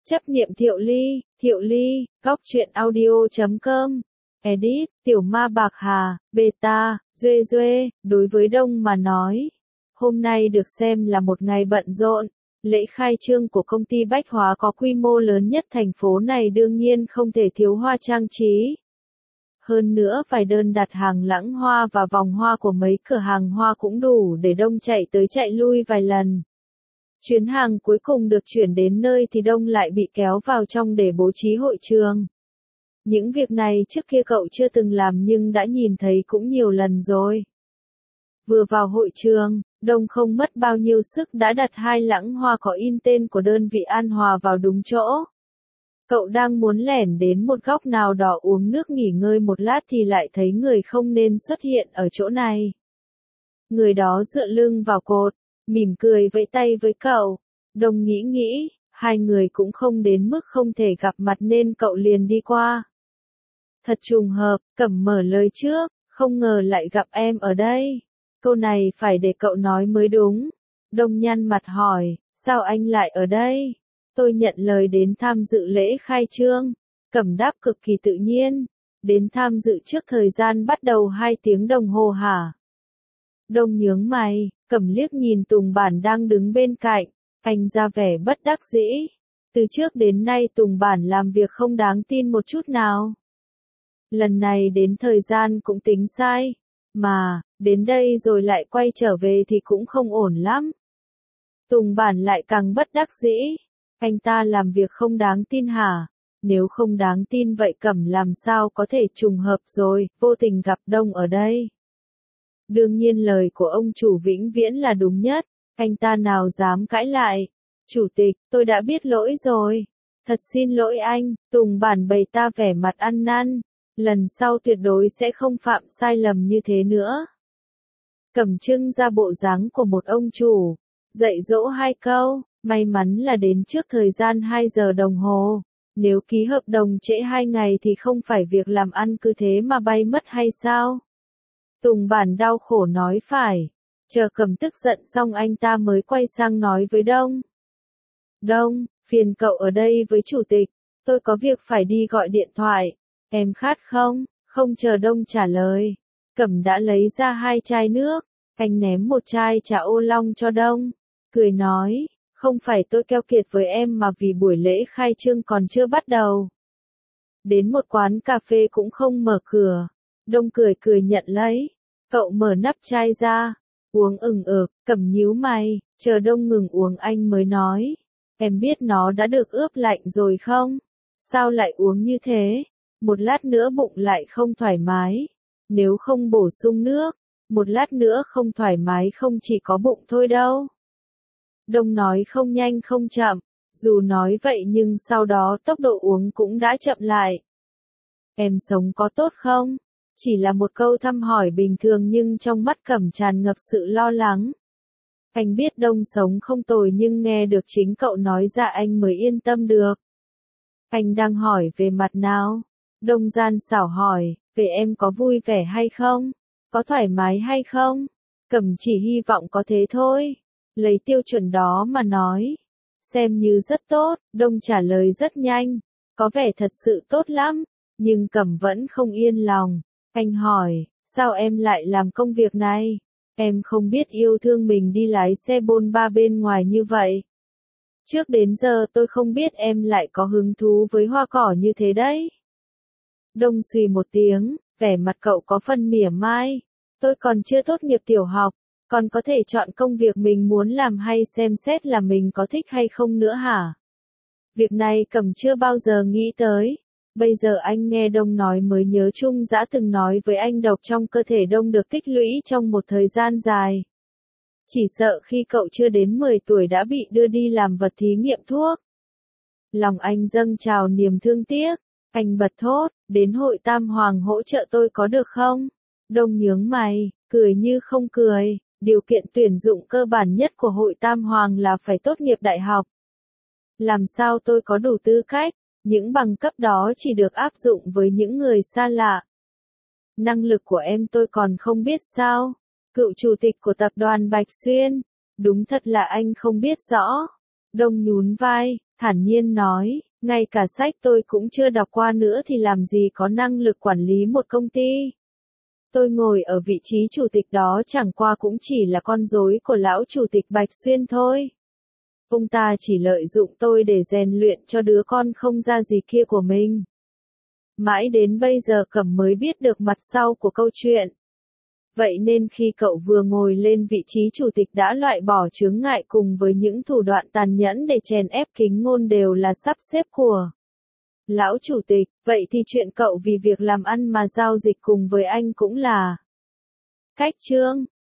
Chấp niệm Thiệu Ly, góc truyện audio.com, edit, Tiểu Ma Bạc Hà, beta, Duê, đối với Đông mà nói. Hôm nay được xem là một ngày bận rộn, lễ khai trương của công ty bách hóa có quy mô lớn nhất thành phố này đương nhiên không thể thiếu hoa trang trí. Hơn nữa vài đơn đặt hàng lãng hoa và vòng hoa của mấy cửa hàng hoa cũng đủ để Đông chạy tới chạy lui vài lần. Chuyến hàng cuối cùng được chuyển đến nơi thì Đông lại bị kéo vào trong để bố trí hội trường. Những việc này trước kia cậu chưa từng làm nhưng đã nhìn thấy cũng nhiều lần rồi. Vừa vào hội trường, Đông không mất bao nhiêu sức đã đặt 2 lẵng hoa có in tên của đơn vị An Hòa vào đúng chỗ. Cậu đang muốn lẻn đến một góc nào đó uống nước nghỉ ngơi một lát thì lại thấy người không nên xuất hiện ở chỗ này. Người đó dựa lưng vào cột, mỉm cười vẫy tay với cậu. Đông nghĩ, hai người cũng không đến mức không thể gặp mặt nên cậu liền đi qua. Thật trùng hợp, Cẩm mở lời trước, không ngờ lại gặp em ở đây. Câu này phải để cậu nói mới đúng. Đông nhăn mặt hỏi, sao anh lại ở đây? Tôi nhận lời đến tham dự lễ khai trương. Cẩm đáp cực kỳ tự nhiên. Đến tham dự trước thời gian bắt đầu 2 tiếng đồng hồ hả? Đông nhướng mày, Cẩm liếc nhìn Tùng Bản đang đứng bên cạnh. Anh ra vẻ bất đắc dĩ. Từ trước đến nay Tùng Bản làm việc không đáng tin một chút nào. Lần này đến thời gian cũng tính sai. Mà, đến đây rồi lại quay trở về thì cũng không ổn lắm. Tùng Bản lại càng bất đắc dĩ. Anh ta làm việc không đáng tin hả? Nếu không đáng tin vậy Cẩm làm sao có thể trùng hợp rồi, vô tình gặp Đông ở đây. Đương nhiên lời của ông chủ vĩnh viễn là đúng nhất, anh ta nào dám cãi lại. Chủ tịch, tôi đã biết lỗi rồi. Thật xin lỗi anh, Tùng Bản bày ta vẻ mặt ăn năn. Lần sau tuyệt đối sẽ không phạm sai lầm như thế nữa. Cẩm trưng ra bộ dáng của một ông chủ, dạy dỗ 2 câu, may mắn là đến trước thời gian 2 giờ đồng hồ. Nếu ký hợp đồng trễ 2 ngày thì không phải việc làm ăn cứ thế mà bay mất hay sao? Tùng Bản đau khổ nói phải. Chờ Cẩm tức giận xong anh ta mới quay sang nói với Đông. Đông, phiền cậu ở đây với chủ tịch, tôi có việc phải đi gọi điện thoại. Em khát không? Không chờ Đông trả lời. Cẩm đã lấy ra 2 chai nước. Anh ném một chai trà ô long cho Đông. Cười nói, không phải tôi keo kiệt với em mà vì buổi lễ khai trương còn chưa bắt đầu. Đến một quán cà phê cũng không mở cửa. Đông cười nhận lấy. Cậu mở nắp chai ra. Uống ực, Cẩm nhíu mày. Chờ Đông ngừng uống anh mới nói. Em biết nó đã được ướp lạnh rồi không? Sao lại uống như thế? Một lát nữa bụng lại không thoải mái. Nếu không bổ sung nước, một lát nữa không thoải mái không chỉ có bụng thôi đâu. Đông nói không nhanh không chậm, dù nói vậy nhưng sau đó tốc độ uống cũng đã chậm lại. Em sống có tốt không? Chỉ là một câu thăm hỏi bình thường nhưng trong mắt Cẩm tràn ngập sự lo lắng. Anh biết Đông sống không tồi nhưng nghe được chính cậu nói ra anh mới yên tâm được. Anh đang hỏi về mặt nào? Đông gian xảo hỏi, về em có vui vẻ hay không? Có thoải mái hay không? Cẩm chỉ hy vọng có thế thôi. Lấy tiêu chuẩn đó mà nói. Xem như rất tốt, Đông trả lời rất nhanh. Có vẻ thật sự tốt lắm. Nhưng Cẩm vẫn không yên lòng. Anh hỏi, sao em lại làm công việc này? Em không biết yêu thương mình đi lái xe bôn ba bên ngoài như vậy. Trước đến giờ tôi không biết em lại có hứng thú với hoa cỏ như thế đấy. Đông xùy một tiếng, vẻ mặt cậu có phần mỉa mai. Tôi còn chưa tốt nghiệp tiểu học, còn có thể chọn công việc mình muốn làm hay xem xét là mình có thích hay không nữa hả? Việc này Cẩm chưa bao giờ nghĩ tới. Bây giờ anh nghe Đông nói mới nhớ Trung Dã từng nói với anh độc trong cơ thể Đông được tích lũy trong một thời gian dài. Chỉ sợ khi cậu chưa đến 10 tuổi đã bị đưa đi làm vật thí nghiệm thuốc. Lòng anh dâng trào niềm thương tiếc. Anh bật thốt, đến hội Tam Hoàng hỗ trợ tôi có được không? Đông nhướng mày, cười như không cười. Điều kiện tuyển dụng cơ bản nhất của hội Tam Hoàng là phải tốt nghiệp đại học. Làm sao tôi có đủ tư cách? Những bằng cấp đó chỉ được áp dụng với những người xa lạ. Năng lực của em tôi còn không biết sao? Cựu chủ tịch của tập đoàn Bạch Xuyên. Đúng thật là anh không biết rõ. Đông nhún vai, thản nhiên nói, ngay cả sách tôi cũng chưa đọc qua nữa thì làm gì có năng lực quản lý một công ty. Tôi ngồi ở vị trí chủ tịch đó chẳng qua cũng chỉ là con rối của lão chủ tịch Bạch Xuyên thôi. Ông ta chỉ lợi dụng tôi để rèn luyện cho đứa con không ra gì kia của mình. Mãi đến bây giờ Cẩm mới biết được mặt sau của câu chuyện. Vậy nên khi cậu vừa ngồi lên vị trí chủ tịch đã loại bỏ chướng ngại cùng với những thủ đoạn tàn nhẫn để chèn ép Kính Ngôn đều là sắp xếp của lão chủ tịch, vậy thì chuyện cậu vì việc làm ăn mà giao dịch cùng với anh cũng là cách chương.